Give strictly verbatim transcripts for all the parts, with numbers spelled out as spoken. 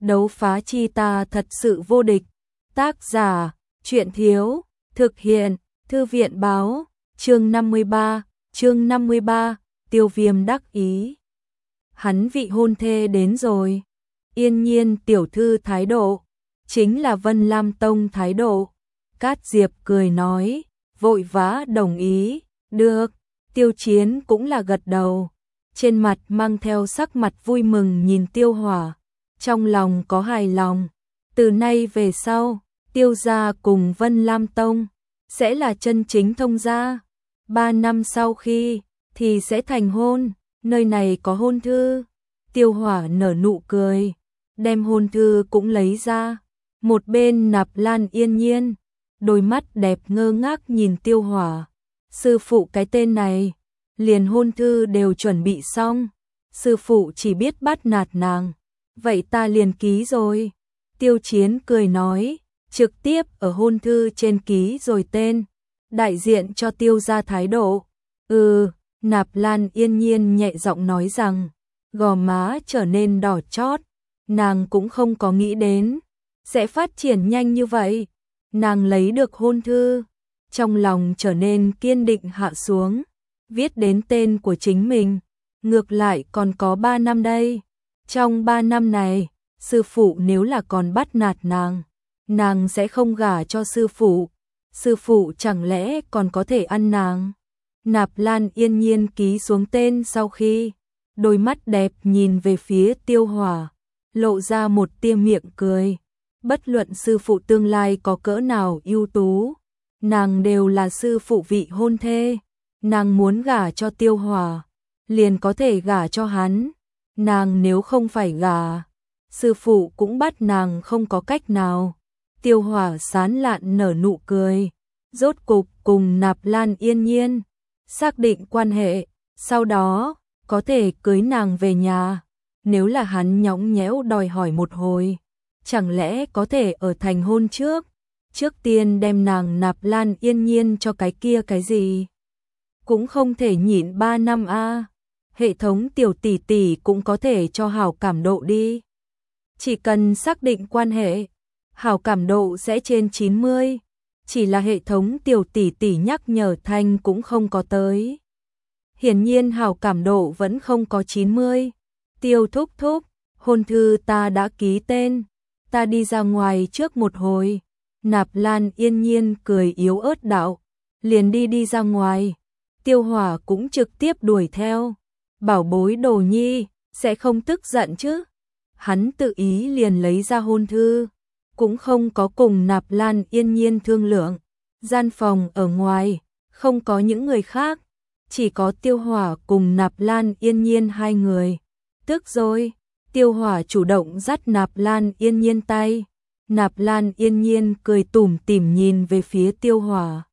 đấu phá chi ta thật sự vô địch. Tác giả, truyện thiếu, thực hiện, thư viện báo, chương năm mươi ba, chương năm mươi ba, Tiêu Viêm đắc ý. Hắn vị hôn thê đến rồi. Yên Nhiên tiểu thư thái độ, chính là Vân Lam Tông thái độ. Cát Diệp cười nói, vội vã đồng ý, được. Tiêu Chiến cũng là gật đầu, trên mặt mang theo sắc mặt vui mừng nhìn Tiêu Hỏa, trong lòng có hài lòng. Từ nay về sau, Tiêu gia cùng Vân Lam Tông sẽ là chân chính thông gia. Ba năm sau khi thì sẽ thành hôn, nơi này có hôn thư. Tiêu Hỏa nở nụ cười, đem hôn thư cũng lấy ra. Một bên Nạp Lan Yên Nhiên, đôi mắt đẹp ngơ ngác nhìn Tiêu Hỏa. Sư phụ cái tên này, liền hôn thư đều chuẩn bị xong, sư phụ chỉ biết bắt nạt nàng, vậy ta liền ký rồi. Tiêu Chiến cười nói, trực tiếp ở hôn thư trên ký rồi tên, đại diện cho Tiêu gia thái độ. Ừ, Nạp Lan Yên Nhiên nhẹ giọng nói rằng, gò má trở nên đỏ chót, nàng cũng không có nghĩ đến sẽ phát triển nhanh như vậy. Nàng lấy được hôn thư, trong lòng trở nên kiên định hạ xuống, viết đến tên của chính mình, ngược lại còn có ba năm đây. Trong ba năm này, sư phụ nếu là còn bắt nạt nàng, nàng sẽ không gả cho sư phụ, sư phụ chẳng lẽ còn có thể ăn nàng. Nạp Lan Yên Nhiên ký xuống tên sau khi, đôi mắt đẹp nhìn về phía Tiêu Hỏa, lộ ra một tia miệng cười. Bất luận sư phụ tương lai có cỡ nào ưu tú, nàng đều là sư phụ vị hôn thê. Nàng muốn gả cho Tiêu Hỏa, liền có thể gả cho hắn. Nàng nếu không phải gả, sư phụ cũng bắt nàng không có cách nào. Tiêu Hỏa sán lạn nở nụ cười, rốt cục cùng Nạp Lan Yên Nhiên xác định quan hệ, sau đó có thể cưới nàng về nhà. Nếu là hắn nhõng nhẽo đòi hỏi một hồi, chẳng lẽ có thể ở thành hôn trước, trước tiên đem nàng Nạp Lan Yên Nhiên cho cái kia cái gì? Cũng không thể nhịn ba năm a. Hệ thống tiểu tỷ tỷ cũng có thể cho hảo cảm độ đi. Chỉ cần xác định quan hệ, hảo cảm độ sẽ trên chín mươi. Chỉ là hệ thống tiểu tỷ tỷ nhắc nhở thanh cũng không có tới. Hiển nhiên hảo cảm độ vẫn không có chín mươi. Tiêu thúc thúc, hôn thư ta đã ký tên, ta đi ra ngoài trước một hồi. Nạp Lan Yên Nhiên cười yếu ớt đạo, liền đi đi ra ngoài. Tiêu Hỏa cũng trực tiếp đuổi theo. Bảo bối đồ nhi, sẽ không tức giận chứ? Hắn tự ý liền lấy ra hôn thư, cũng không có cùng Nạp Lan Yên Nhiên thương lượng. Gian phòng ở ngoài, không có những người khác, chỉ có Tiêu Hỏa cùng Nạp Lan Yên Nhiên hai người. Tức rồi, Tiêu Hỏa chủ động dắt Nạp Lan Yên Nhiên tay. Nạp Lan Yên Nhiên cười tủm tỉm nhìn về phía Tiêu Hỏa,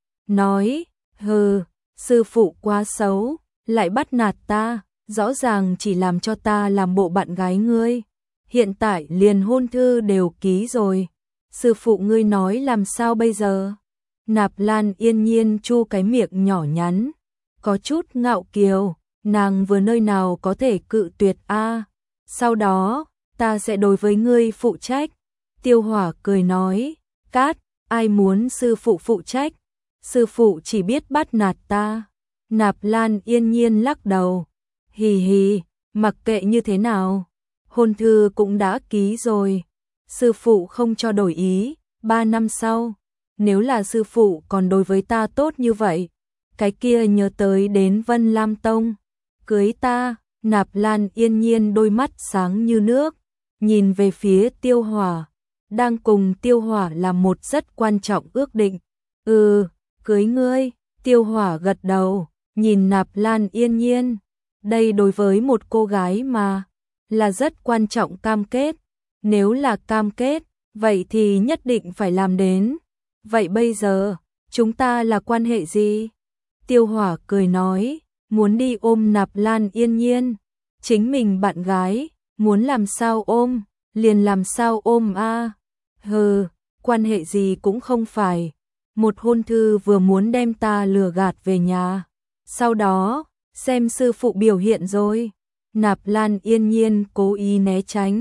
nói, hừ, sư phụ quá xấu, lại bắt nạt ta, rõ ràng chỉ làm cho ta làm bộ bạn gái ngươi. Hiện tại liền hôn thư đều ký rồi, sư phụ ngươi nói làm sao bây giờ? Nạp Lan Yên Nhiên chu cái miệng nhỏ nhắn, có chút ngạo kiều, nàng vừa nơi nào có thể cự tuyệt a? Sau đó, ta sẽ đối với ngươi phụ trách. Tiêu Hỏa cười nói, Cát, ai muốn sư phụ phụ trách? Sư phụ chỉ biết bắt nạt ta. Nạp Lan Yên Nhiên lắc đầu, hì hì, mặc kệ như thế nào, hôn thư cũng đã ký rồi. Sư phụ không cho đổi ý, ba năm sau, nếu là sư phụ còn đối với ta tốt như vậy, cái kia nhớ tới đến Vân Lam Tông, cưới ta. Nạp Lan Yên Nhiên đôi mắt sáng như nước, nhìn về phía Tiêu Hỏa, đang cùng Tiêu Hỏa làm một rất quan trọng ước định. Ừ, cưới ngươi. Tiêu Hỏa gật đầu, nhìn Nạp Lan Yên Nhiên. Đây đối với một cô gái mà, là rất quan trọng cam kết. Nếu là cam kết, vậy thì nhất định phải làm đến. Vậy bây giờ, chúng ta là quan hệ gì? Tiêu Hỏa cười nói, muốn đi ôm Nạp Lan Yên Nhiên. Chính mình bạn gái, muốn làm sao ôm, liền làm sao ôm a. Hừ, quan hệ gì cũng không phải. Một hôn thư vừa muốn đem ta lừa gạt về nhà. Sau đó, xem sư phụ biểu hiện rồi. Nạp Lan Yên Nhiên cố ý né tránh,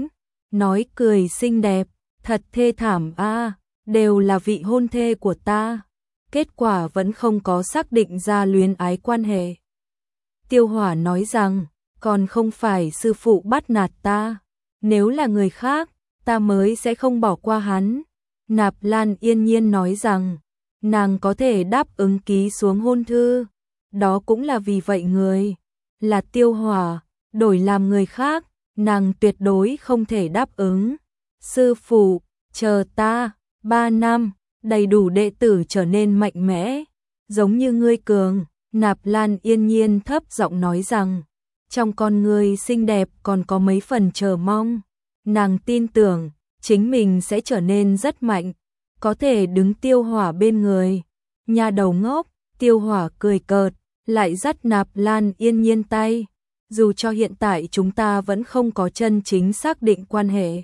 nói cười xinh đẹp, thật thê thảm a, đều là vị hôn thê của ta. Kết quả vẫn không có xác định ra luyến ái quan hệ. Tiêu Hỏa nói rằng, còn không phải sư phụ bắt nạt ta, nếu là người khác, ta mới sẽ không bỏ qua hắn. Nạp Lan yên nhiên nói rằng, nàng có thể đáp ứng ký xuống hôn thư, đó cũng là vì vậy người là Tiêu Hỏa, đổi làm người khác, nàng tuyệt đối không thể đáp ứng. Sư phụ, chờ ta, ba năm, đầy đủ đệ tử trở nên mạnh mẽ, giống như ngươi cường. Nạp Lan yên nhiên thấp giọng nói rằng, trong con người xinh đẹp còn có mấy phần chờ mong. Nàng tin tưởng, chính mình sẽ trở nên rất mạnh, có thể đứng Tiêu Hỏa bên người. Nhà đầu ngốc, Tiêu Hỏa cười cợt, lại dắt Nạp Lan yên nhiên tay. Dù cho hiện tại chúng ta vẫn không có chân chính xác định quan hệ,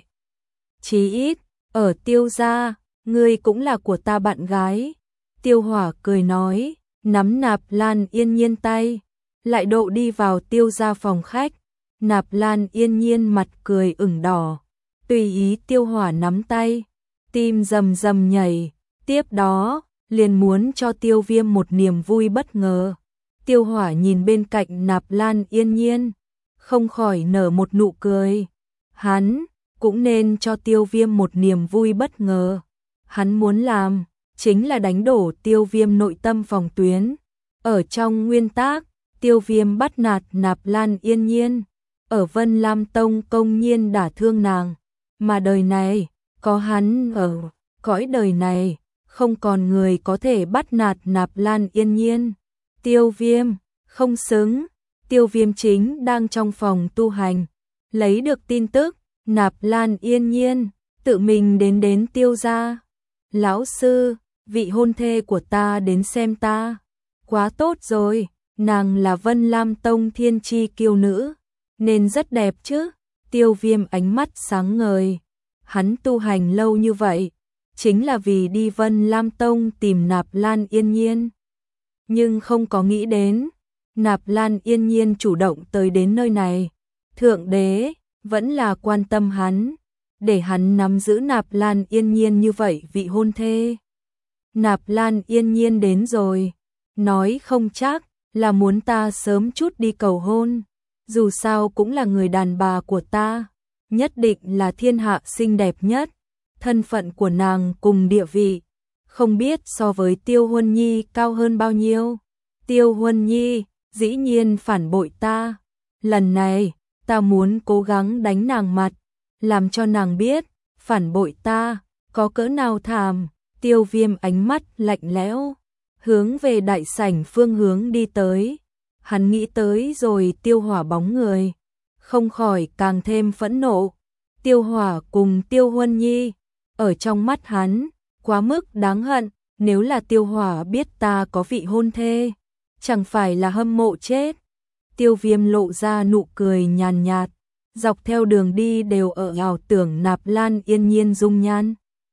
chí ít, ở Tiêu gia, ngươi cũng là của ta bạn gái. Tiêu Hỏa cười nói, nắm Nạp Lan yên nhiên tay, lại độ đi vào Tiêu gia phòng khách. Nạp Lan yên nhiên mặt cười ửng đỏ, tùy ý Tiêu Hỏa nắm tay, tim rầm rầm nhảy, tiếp đó, liền muốn cho Tiêu Viêm một niềm vui bất ngờ. Tiêu Hỏa nhìn bên cạnh Nạp Lan yên nhiên, không khỏi nở một nụ cười. Hắn cũng nên cho Tiêu Viêm một niềm vui bất ngờ. Hắn muốn làm chính là đánh đổ Tiêu Viêm nội tâm phòng tuyến. Ở trong nguyên tắc, Tiêu Viêm bắt nạt Nạp Lan yên nhiên, ở Vân Lam Tông công nhiên đả thương nàng, mà đời này, có hắn ở, cõi đời này, không còn người có thể bắt nạt Nạp Lan yên nhiên. Tiêu Viêm, không xứng. Tiêu Viêm chính đang trong phòng tu hành, lấy được tin tức, Nạp Lan yên nhiên, tự mình đến đến Tiêu gia. Lão sư, vị hôn thê của ta đến xem ta. Quá tốt rồi, nàng là Vân Lam Tông thiên chi kiêu nữ, nên rất đẹp chứ. Tiêu Viêm ánh mắt sáng ngời, hắn tu hành lâu như vậy, chính là vì đi Vân Lam Tông tìm Nạp Lan yên nhiên. Nhưng không có nghĩ đến, Nạp Lan yên nhiên chủ động tới đến nơi này. Thượng đế vẫn là quan tâm hắn, để hắn nắm giữ Nạp Lan yên nhiên như vậy vị hôn thê. Nạp Lan yên nhiên đến rồi, nói không chắc là muốn ta sớm chút đi cầu hôn, dù sao cũng là người đàn bà của ta, nhất định là thiên hạ xinh đẹp nhất. Thân phận của nàng cùng địa vị, không biết so với Tiêu Huân Nhi cao hơn bao nhiêu. Tiêu Huân Nhi dĩ nhiên phản bội ta, lần này ta muốn cố gắng đánh nàng mặt, làm cho nàng biết phản bội ta có cỡ nào thảm. Tiêu Viêm ánh mắt lạnh lẽo, hướng về đại sảnh phương hướng đi tới. Hắn nghĩ tới rồi Tiêu Hỏa bóng người, không khỏi càng thêm phẫn nộ. Tiêu Hỏa cùng Tiêu Huân Nhi, ở trong mắt hắn, quá mức đáng hận. Nếu là Tiêu Hỏa biết ta có vị hôn thê, chẳng phải là hâm mộ chết. Tiêu Viêm lộ ra nụ cười nhàn nhạt, dọc theo đường đi đều ở ảo tưởng Nạp Lan yên nhiên dung nhan.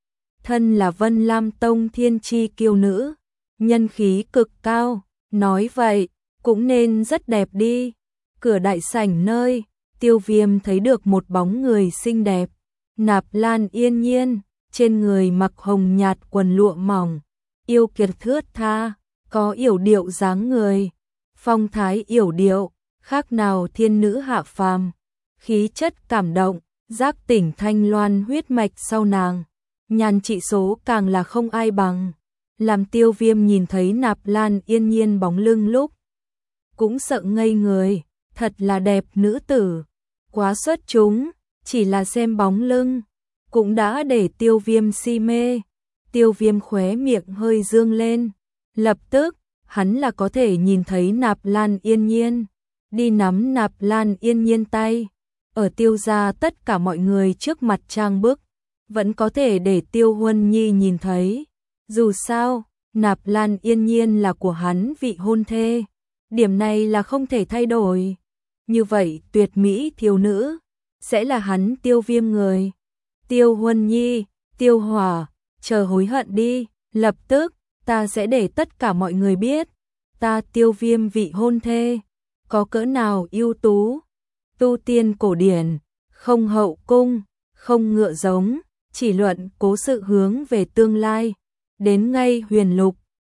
Thân là Vân Lam Tông thiên chi kiêu nữ, nhân khí cực cao, nói vậy cũng nên rất đẹp đi. Cửa đại sảnh nơi, Tiêu Viêm thấy được một bóng người xinh đẹp, Nạp Lan yên nhiên, trên người mặc hồng nhạt quần lụa mỏng, yêu kiệt thướt tha, có yểu điệu dáng người, phong thái yểu điệu, khác nào thiên nữ hạ phàm, khí chất cảm động, giác tỉnh thanh loan huyết mạch sau nàng, nhàn trị số càng là không ai bằng. Làm Tiêu Viêm nhìn thấy Nạp Lan yên nhiên bóng lưng lúc, cũng sợ ngây người, thật là đẹp nữ tử, quá xuất chúng, chỉ là xem bóng lưng, cũng đã để Tiêu Viêm si mê. Tiêu Viêm khóe miệng hơi dương lên, lập tức, hắn là có thể nhìn thấy Nạp Lan yên nhiên, đi nắm Nạp Lan yên nhiên tay, ở Tiêu gia tất cả mọi người trước mặt trang bức, vẫn có thể để Tiêu Huân Nhi nhìn thấy. Dù sao, Nạp Lan yên nhiên là của hắn vị hôn thê, điểm này là không thể thay đổi. Như vậy tuyệt mỹ thiếu nữ, sẽ là hắn Tiêu Viêm người. Tiêu Huân Nhi, Tiêu Hỏa, chờ hối hận đi, lập tức, ta sẽ để tất cả mọi người biết, ta Tiêu Viêm vị hôn thê, có cỡ nào ưu tú. Tu tiên cổ điển, không hậu cung, không ngựa giống, chỉ luận cố sự hướng về tương lai. Đến ngay Huyền Lục,